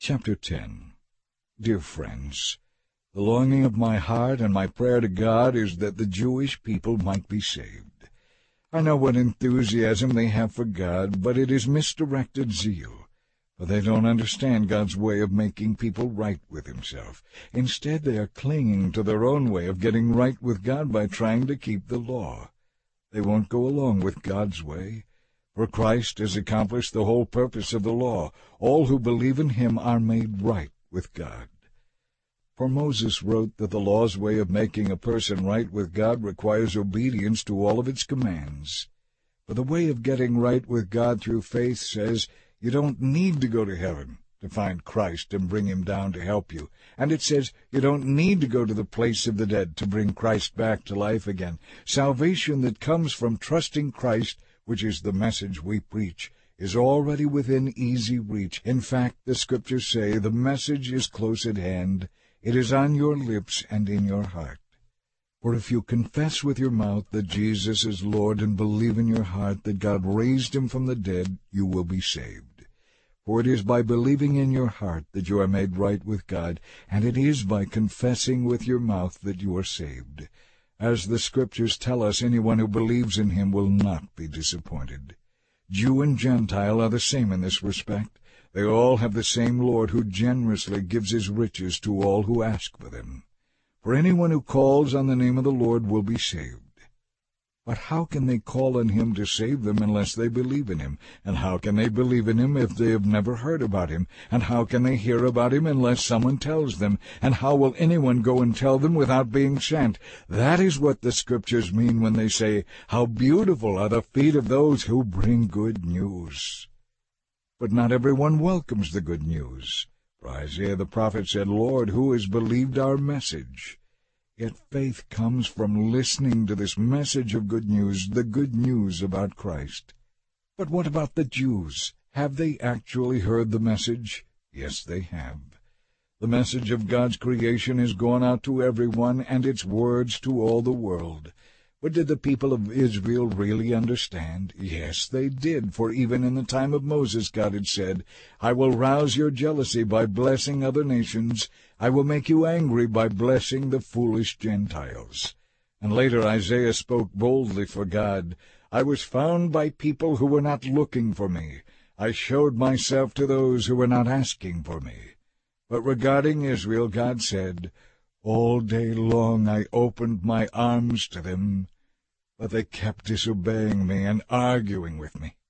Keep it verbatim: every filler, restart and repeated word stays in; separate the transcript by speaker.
Speaker 1: Chapter ten. Dear friends, the longing of my heart and my prayer to God is that the Jewish people might be saved. I know what enthusiasm they have for God, but it is misdirected zeal, for they don't understand God's way of making people right with himself. Instead, they are clinging to their own way of getting right with God by trying to keep the law. They won't go along with God's way, for Christ has accomplished the whole purpose of the law. All who believe in him are made right with God. For Moses wrote that the law's way of making a person right with God requires obedience to all of its commands. For the way of getting right with God through faith says you don't need to go to heaven to find Christ and bring him down to help you. And it says you don't need to go to the place of the dead to bring Christ back to life again. Salvation that comes from trusting Christ, which is the message we preach, is already within easy reach. In fact, the Scriptures say the message is close at hand. It is on your lips and in your heart. For if you confess with your mouth that Jesus is Lord and believe in your heart that God raised him from the dead, you will be saved. For it is by believing in your heart that you are made right with God, and it is by confessing with your mouth that you are saved. As the Scriptures tell us, anyone who believes in him will not be disappointed. Jew and Gentile are the same in this respect. They all have the same Lord, who generously gives his riches to all who ask for them. For anyone who calls on the name of the Lord will be saved. But how can they call on him to save them unless they believe in him? And how can they believe in him if they have never heard about him? And how can they hear about him unless someone tells them? And how will anyone go and tell them without being sent? That is what the Scriptures mean when they say, "How beautiful are the feet of those who bring good news." But not everyone welcomes the good news. For Isaiah the prophet said, "Lord, who has believed our message?" Yet faith comes from listening to this message of good news, the good news about Christ. But what about the Jews? Have they actually heard the message? Yes, they have. The message of God's creation has gone out to everyone, and its words to all the world. But did the people of Israel really understand? Yes, they did, for even in the time of Moses God had said, "I will rouse your jealousy by blessing other nations. I will make you angry by blessing the foolish Gentiles." And later Isaiah spoke boldly for God, "I was found by people who were not looking for me. I showed myself to those who were not asking for me." But regarding Israel, God said, "All day long I opened my arms to them, but they kept disobeying me and arguing with me.